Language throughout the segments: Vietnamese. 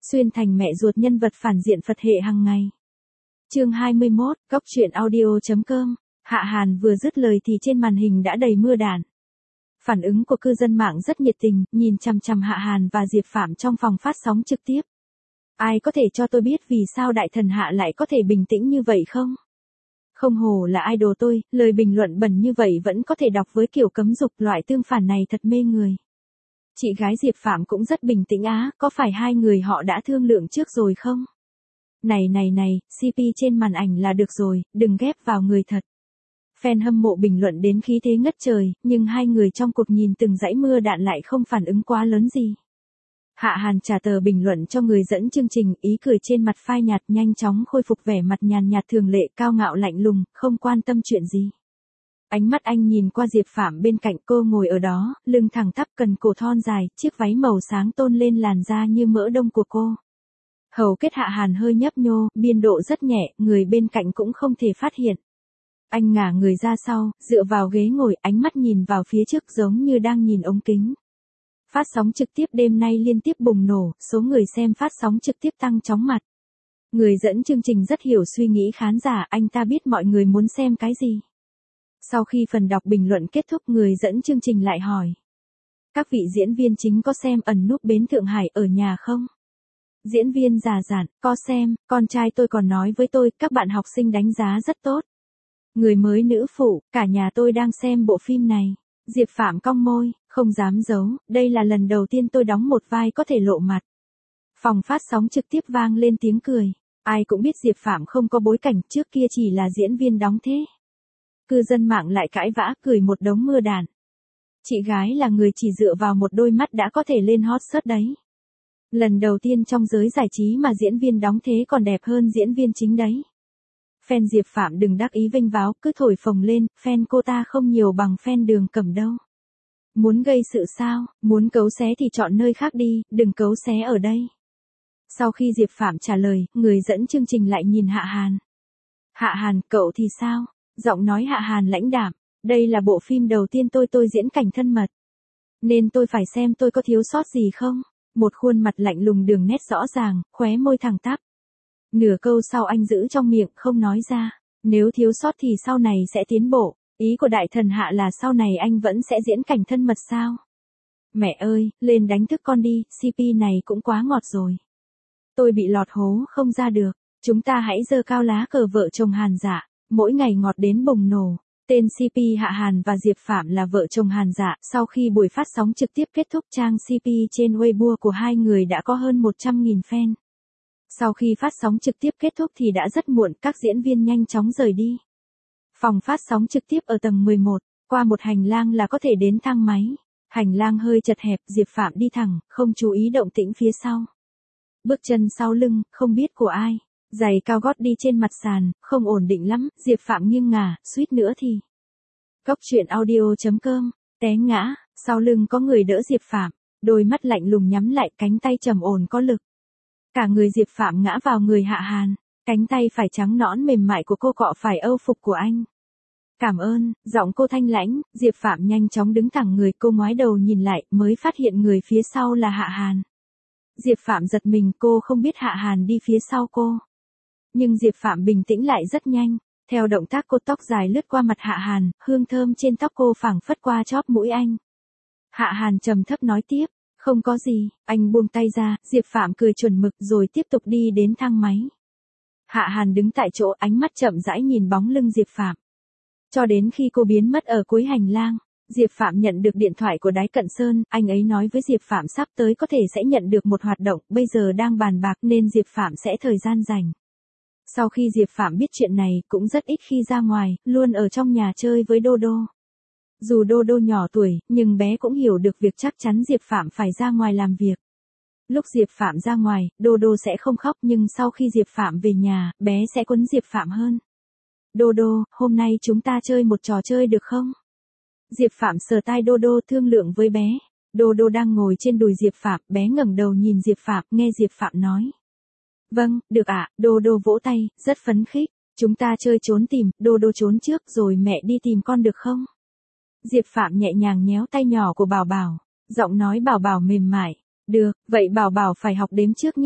Xuyên thành mẹ ruột nhân vật phản diện Phật hệ hàng ngày. Chương 21, Cóc truyện audio.com. Hạ Hàn vừa dứt lời thì trên màn hình đã đầy mưa đạn. Phản ứng của cư dân mạng rất nhiệt tình, nhìn chằm chằm Hạ Hàn và Diệp Phạm trong phòng phát sóng trực tiếp. Ai có thể cho tôi biết vì sao đại thần Hạ lại có thể bình tĩnh như vậy không? Không hổ là idol tôi, lời bình luận bẩn như vậy vẫn có thể đọc với kiểu cấm dục, loại tương phản này thật mê người. Chị gái Diệp Phạm cũng rất bình tĩnh á, có phải hai người họ đã thương lượng trước rồi không? Này, CP trên màn ảnh là được rồi, đừng ghép vào người thật. Fan hâm mộ bình luận đến khí thế ngất trời, nhưng hai người trong cuộc nhìn từng dãy mưa đạn lại không phản ứng quá lớn gì. Hạ Hàn trả tờ bình luận cho người dẫn chương trình, ý cười trên mặt phai nhạt, nhanh chóng khôi phục vẻ mặt nhàn nhạt thường lệ, cao ngạo lạnh lùng, không quan tâm chuyện gì. Ánh mắt anh nhìn qua Diệp Phạm bên cạnh, cô ngồi ở đó, lưng thẳng tắp, cần cổ thon dài, chiếc váy màu sáng tôn lên làn da như mỡ đông của cô. Hầu kết Hạ Hàn hơi nhấp nhô, biên độ rất nhẹ, người bên cạnh cũng không thể phát hiện. Anh ngả người ra sau, dựa vào ghế ngồi, ánh mắt nhìn vào phía trước giống như đang nhìn ống kính. Phát sóng trực tiếp đêm nay liên tiếp bùng nổ, số người xem phát sóng trực tiếp tăng chóng mặt. Người dẫn chương trình rất hiểu suy nghĩ khán giả, anh ta biết mọi người muốn xem cái gì. Sau khi phần đọc bình luận kết thúc, người dẫn chương trình lại hỏi. Các vị diễn viên chính có xem ẩn núp bến Thượng Hải ở nhà không? Diễn viên già dặn, có xem, con trai tôi còn nói với tôi, các bạn học sinh đánh giá rất tốt. Người mới nữ phụ, cả nhà tôi đang xem bộ phim này. Diệp Phạm cong môi, không dám giấu, đây là lần đầu tiên tôi đóng một vai có thể lộ mặt. Phòng phát sóng trực tiếp vang lên tiếng cười. Ai cũng biết Diệp Phạm không có bối cảnh, trước kia chỉ là diễn viên đóng thế. Cư dân mạng lại cãi vã, cười một đống mưa đạn. Chị gái là người chỉ dựa vào một đôi mắt đã có thể lên hot search đấy. Lần đầu tiên trong giới giải trí mà diễn viên đóng thế còn đẹp hơn diễn viên chính đấy. Fan Diệp Phạm đừng đắc ý vênh váo, cứ thổi phồng lên, fan cô ta không nhiều bằng fan Đường Cẩm đâu. Muốn gây sự sao, muốn cấu xé thì chọn nơi khác đi, đừng cấu xé ở đây. Sau khi Diệp Phạm trả lời, người dẫn chương trình lại nhìn Hạ Hàn. Hạ Hàn, cậu thì sao? Giọng nói Hạ Hàn lãnh đạm, đây là bộ phim đầu tiên tôi diễn cảnh thân mật. Nên tôi phải xem tôi có thiếu sót gì không? Một khuôn mặt lạnh lùng, đường nét rõ ràng, khóe môi thẳng tắp. Nửa câu sau anh giữ trong miệng không nói ra, nếu thiếu sót thì sau này sẽ tiến bộ, ý của đại thần Hạ là sau này anh vẫn sẽ diễn cảnh thân mật sao? Mẹ ơi, lên đánh thức con đi, CP này cũng quá ngọt rồi. Tôi bị lọt hố không ra được, chúng ta hãy giơ cao lá cờ vợ chồng Hàn Dạ, mỗi ngày ngọt đến bùng nổ. Tên CP Hạ Hàn và Diệp Phạm là vợ chồng Hàn Dạ, sau khi buổi phát sóng trực tiếp kết thúc, trang CP trên Weibo của hai người đã có hơn 100.000 fan. Sau khi phát sóng trực tiếp kết thúc thì đã rất muộn, các diễn viên nhanh chóng rời đi. Phòng phát sóng trực tiếp ở tầng 11, qua một hành lang là có thể đến thang máy. Hành lang hơi chật hẹp, Diệp Phạm đi thẳng, không chú ý động tĩnh phía sau. Bước chân sau lưng, không biết của ai. Giày cao gót đi trên mặt sàn, không ổn định lắm, Diệp Phạm nghiêng ngả, suýt nữa thì. Cóc truyện audio.com, té ngã, sau lưng có người đỡ Diệp Phạm, đôi mắt lạnh lùng nhắm lại, cánh tay trầm ổn có lực. Cả người Diệp Phạm ngã vào người Hạ Hàn, cánh tay phải trắng nõn mềm mại của cô cọ phải âu phục của anh. Cảm ơn, giọng cô thanh lãnh, Diệp Phạm nhanh chóng đứng thẳng người, cô ngoái đầu nhìn lại, mới phát hiện người phía sau là Hạ Hàn. Diệp Phạm giật mình, cô không biết Hạ Hàn đi phía sau cô. Nhưng Diệp Phạm bình tĩnh lại rất nhanh, theo động tác cô, tóc dài lướt qua mặt Hạ Hàn, hương thơm trên tóc cô phảng phất qua chóp mũi anh. Hạ Hàn trầm thấp nói tiếp, không có gì, anh buông tay ra, Diệp Phạm cười chuẩn mực rồi tiếp tục đi đến thang máy. Hạ Hàn đứng tại chỗ, ánh mắt chậm rãi nhìn bóng lưng Diệp Phạm. Cho đến khi cô biến mất ở cuối hành lang, Diệp Phạm nhận được điện thoại của Đái Cận Sơn, anh ấy nói với Diệp Phạm sắp tới có thể sẽ nhận được một hoạt động, bây giờ đang bàn bạc nên Diệp Phạm sẽ thời gian rảnh. Sau khi Diệp Phạm biết chuyện này, cũng rất ít khi ra ngoài, luôn ở trong nhà chơi với Đô Đô. Dù Đô Đô nhỏ tuổi, nhưng bé cũng hiểu được việc chắc chắn Diệp Phạm phải ra ngoài làm việc. Lúc Diệp Phạm ra ngoài, Đô Đô sẽ không khóc, nhưng sau khi Diệp Phạm về nhà, bé sẽ quấn Diệp Phạm hơn. Đô Đô, hôm nay chúng ta chơi một trò chơi được không? Diệp Phạm sờ tai Đô Đô, thương lượng với bé. Đô Đô đang ngồi trên đùi Diệp Phạm, bé ngẩng đầu nhìn Diệp Phạm, nghe Diệp Phạm nói. Vâng, được ạ, Đô Đô vỗ tay, rất phấn khích. Chúng ta chơi trốn tìm, Đô Đô trốn trước rồi mẹ đi tìm con được không? Diệp Phạm nhẹ nhàng nhéo tay nhỏ của Bảo Bảo, giọng nói Bảo Bảo mềm mại. Được, vậy Bảo Bảo phải học đếm trước nhé.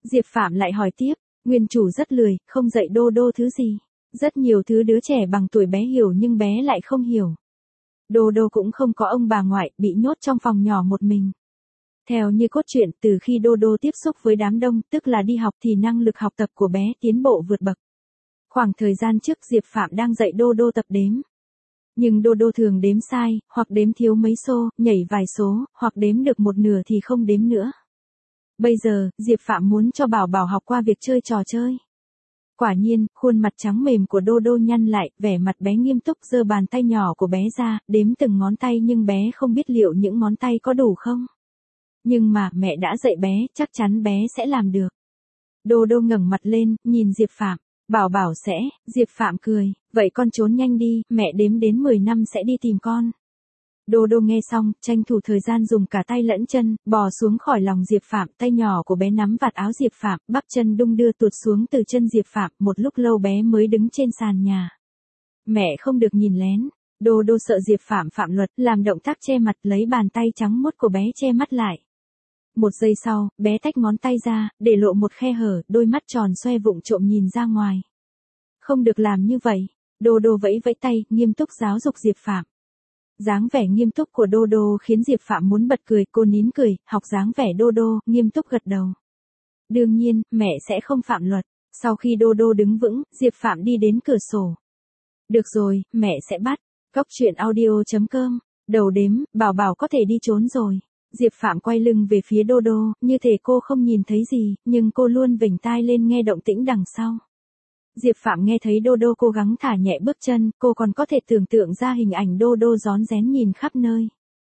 Diệp Phạm lại hỏi tiếp, nguyên chủ rất lười, không dạy Đô Đô thứ gì. Rất nhiều thứ đứa trẻ bằng tuổi bé hiểu nhưng bé lại không hiểu. Đô Đô cũng không có ông bà ngoại, bị nhốt trong phòng nhỏ một mình. Theo như cốt truyện, từ khi Đô Đô tiếp xúc với đám đông, tức là đi học thì năng lực học tập của bé tiến bộ vượt bậc. Khoảng thời gian trước Diệp Phạm đang dạy Đô Đô tập đếm. Nhưng Đô Đô thường đếm sai, hoặc đếm thiếu mấy xô, nhảy vài số, hoặc đếm được một nửa thì không đếm nữa. Bây giờ, Diệp Phạm muốn cho Bảo Bảo học qua việc chơi trò chơi. Quả nhiên, khuôn mặt trắng mềm của Đô Đô nhăn lại, vẻ mặt bé nghiêm túc giơ bàn tay nhỏ của bé ra, đếm từng ngón tay nhưng bé không biết liệu những ngón tay có đủ không. Nhưng mà, mẹ đã dạy bé, chắc chắn bé sẽ làm được. Đô Đô ngẩng mặt lên, nhìn Diệp Phạm. Bảo Bảo sẽ, Diệp Phạm cười, vậy con trốn nhanh đi, mẹ đếm đến 10 năm sẽ đi tìm con. Đô Đô nghe xong, tranh thủ thời gian dùng cả tay lẫn chân, bò xuống khỏi lòng Diệp Phạm, tay nhỏ của bé nắm vạt áo Diệp Phạm, bắp chân đung đưa tuột xuống từ chân Diệp Phạm, một lúc lâu bé mới đứng trên sàn nhà. Mẹ không được nhìn lén. Đô Đô sợ Diệp Phạm phạm luật, làm động tác che mặt, lấy bàn tay trắng muốt của bé che mắt lại. Một giây sau, bé tách ngón tay ra, để lộ một khe hở, đôi mắt tròn xoe vụng trộm nhìn ra ngoài. Không được làm như vậy. Đô Đô vẫy vẫy tay, nghiêm túc giáo dục Diệp Phạm. Dáng vẻ nghiêm túc của Đô Đô khiến Diệp Phạm muốn bật cười, cô nín cười, học dáng vẻ Đô Đô, nghiêm túc gật đầu. Đương nhiên, mẹ sẽ không phạm luật. Sau khi Đô Đô đứng vững, Diệp Phạm đi đến cửa sổ. Được rồi, mẹ sẽ bắt. Cóc truyện audio.com. Đầu đếm, Bảo Bảo có thể đi trốn rồi. Diệp Phạm quay lưng về phía Đô Đô, như thể cô không nhìn thấy gì, nhưng cô luôn vểnh tai lên nghe động tĩnh đằng sau. Diệp Phạm nghe thấy Đô Đô cố gắng thả nhẹ bước chân, cô còn có thể tưởng tượng ra hình ảnh Đô Đô rón rén nhìn khắp nơi.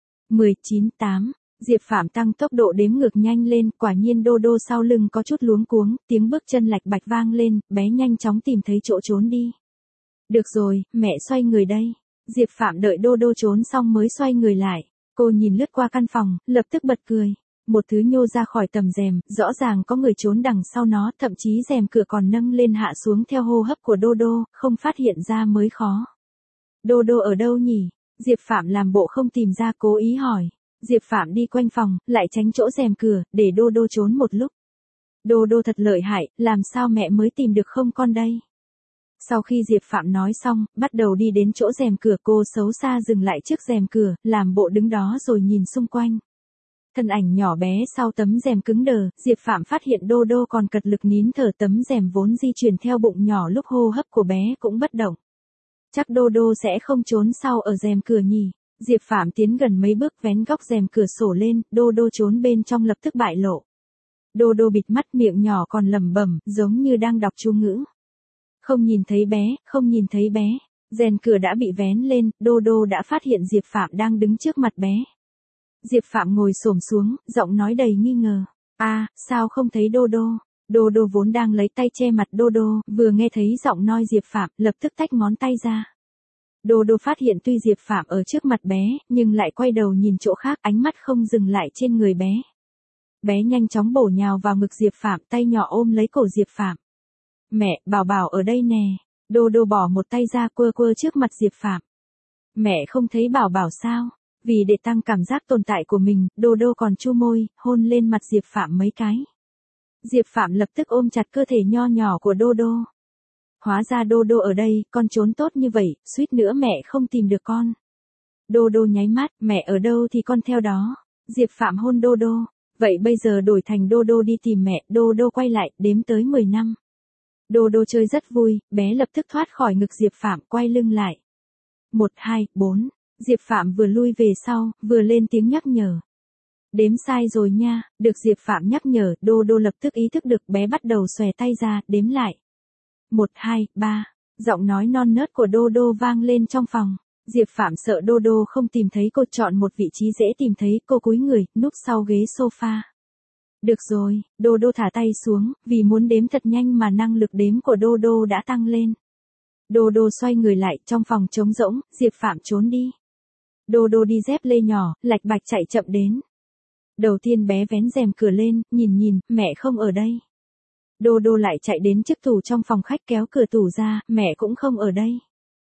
19-8, Diệp Phạm tăng tốc độ đếm ngược nhanh lên, quả nhiên Đô Đô sau lưng có chút luống cuống, tiếng bước chân lạch bạch vang lên, bé nhanh chóng tìm thấy chỗ trốn đi. Được rồi, mẹ xoay người đây. Diệp Phạm đợi Đô Đô trốn xong mới xoay người lại. Cô nhìn lướt qua căn phòng, lập tức bật cười. Một thứ nhô ra khỏi tầm rèm, rõ ràng có người trốn đằng sau nó, thậm chí rèm cửa còn nâng lên hạ xuống theo hô hấp của Đô Đô, không phát hiện ra mới khó. Đô Đô ở đâu nhỉ? Diệp Phạm làm bộ không tìm ra, cố ý hỏi. Diệp Phạm đi quanh phòng, lại tránh chỗ rèm cửa, để Đô Đô trốn một lúc. Đô Đô thật lợi hại, làm sao mẹ mới tìm được không con đây? Sau khi Diệp Phạm nói xong, bắt đầu đi đến chỗ rèm cửa, cô xấu xa dừng lại trước rèm cửa, làm bộ đứng đó rồi nhìn xung quanh. Thân ảnh nhỏ bé sau tấm rèm cứng đờ, Diệp Phạm phát hiện Đô Đô còn cật lực nín thở, tấm rèm vốn di chuyển theo bụng nhỏ lúc hô hấp của bé cũng bất động. Chắc Đô Đô sẽ không trốn sau ở rèm cửa nhỉ? Diệp Phạm tiến gần mấy bước vén góc rèm cửa sổ lên, Đô Đô trốn bên trong lập tức bại lộ. Đô Đô bịt mắt, miệng nhỏ còn lẩm bẩm, giống như đang đọc chú ngữ. Không nhìn thấy bé, không nhìn thấy bé. Rèm cửa đã bị vén lên, Đô Đô đã phát hiện Diệp Phạm đang đứng trước mặt bé. Diệp Phạm ngồi xổm xuống, giọng nói đầy nghi ngờ. Sao không thấy Đô Đô? Đô Đô vốn đang lấy tay che mặt Đô Đô, vừa nghe thấy giọng nói Diệp Phạm, lập tức tách ngón tay ra. Đô Đô phát hiện tuy Diệp Phạm ở trước mặt bé, nhưng lại quay đầu nhìn chỗ khác, ánh mắt không dừng lại trên người bé. Bé nhanh chóng bổ nhào vào ngực Diệp Phạm, tay nhỏ ôm lấy cổ Diệp Phạm. Mẹ, Bảo Bảo ở đây nè. Đô Đô bỏ một tay ra quơ quơ trước mặt Diệp Phạm. Mẹ không thấy Bảo Bảo sao? Vì để tăng cảm giác tồn tại của mình, Đô Đô còn chu môi, hôn lên mặt Diệp Phạm mấy cái. Diệp Phạm lập tức ôm chặt cơ thể nho nhỏ của Đô Đô. Hóa ra Đô Đô ở đây, con trốn tốt như vậy, suýt nữa mẹ không tìm được con. Đô Đô nháy mắt, mẹ ở đâu thì con theo đó. Diệp Phạm hôn Đô Đô. Vậy bây giờ đổi thành Đô Đô đi tìm mẹ, Đô Đô quay lại, đếm tới 10 năm. Đô Đô chơi rất vui, bé lập tức thoát khỏi ngực Diệp Phạm, quay lưng lại. 1, 2, 4. Diệp Phạm vừa lui về sau, vừa lên tiếng nhắc nhở. Đếm sai rồi nha, được Diệp Phạm nhắc nhở, Đô Đô lập tức ý thức được, bé bắt đầu xòe tay ra, đếm lại. 1, 2, 3. Giọng nói non nớt của Đô Đô vang lên trong phòng. Diệp Phạm sợ Đô Đô không tìm thấy cô, chọn một vị trí dễ tìm thấy, cô cúi người, núp sau ghế sofa. Được rồi, Đô Đô thả tay xuống, vì muốn đếm thật nhanh mà năng lực đếm của Đô Đô đã tăng lên. Đô Đô xoay người lại, trong phòng trống rỗng, Diệp Phạm trốn đi. Đô Đô đi dép lê nhỏ, lạch bạch chạy chậm đến. Đầu tiên bé vén rèm cửa lên, nhìn, mẹ không ở đây. Đô Đô lại chạy đến chiếc tủ trong phòng khách kéo cửa tủ ra, mẹ cũng không ở đây.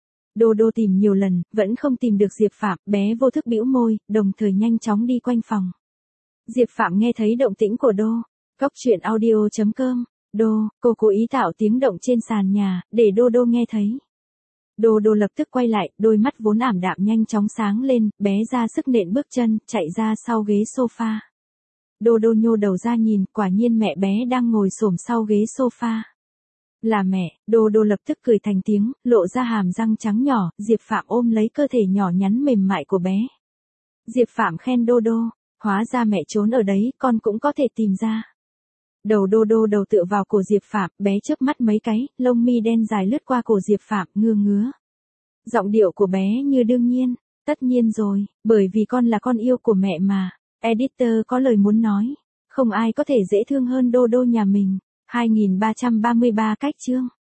Đô Đô tìm nhiều lần, vẫn không tìm được Diệp Phạm, bé vô thức bĩu môi, đồng thời nhanh chóng đi quanh phòng. Diệp Phạm nghe thấy động tĩnh của Cóc truyện audio.com. Cô cố ý tạo tiếng động trên sàn nhà, để Đô Đô nghe thấy. Đô Đô lập tức quay lại, đôi mắt vốn ảm đạm nhanh chóng sáng lên, bé ra sức nện bước chân, chạy ra sau ghế sofa. Đô Đô nhô đầu ra nhìn, quả nhiên mẹ bé đang ngồi xổm sau ghế sofa. Là mẹ, Đô Đô lập tức cười thành tiếng, lộ ra hàm răng trắng nhỏ, Diệp Phạm ôm lấy cơ thể nhỏ nhắn mềm mại của bé. Diệp Phạm khen Đô Đô, hóa ra mẹ trốn ở đấy, con cũng có thể tìm ra. Đầu Đô Đô đầu tựa vào cổ Diệp Phạm, bé chớp mắt mấy cái, lông mi đen dài lướt qua cổ Diệp Phạm, ngứa. Giọng điệu của bé như đương nhiên, tất nhiên rồi, bởi vì con là con yêu của mẹ mà. Editor có lời muốn nói, không ai có thể dễ thương hơn Đô Đô nhà mình. 2333 cách chương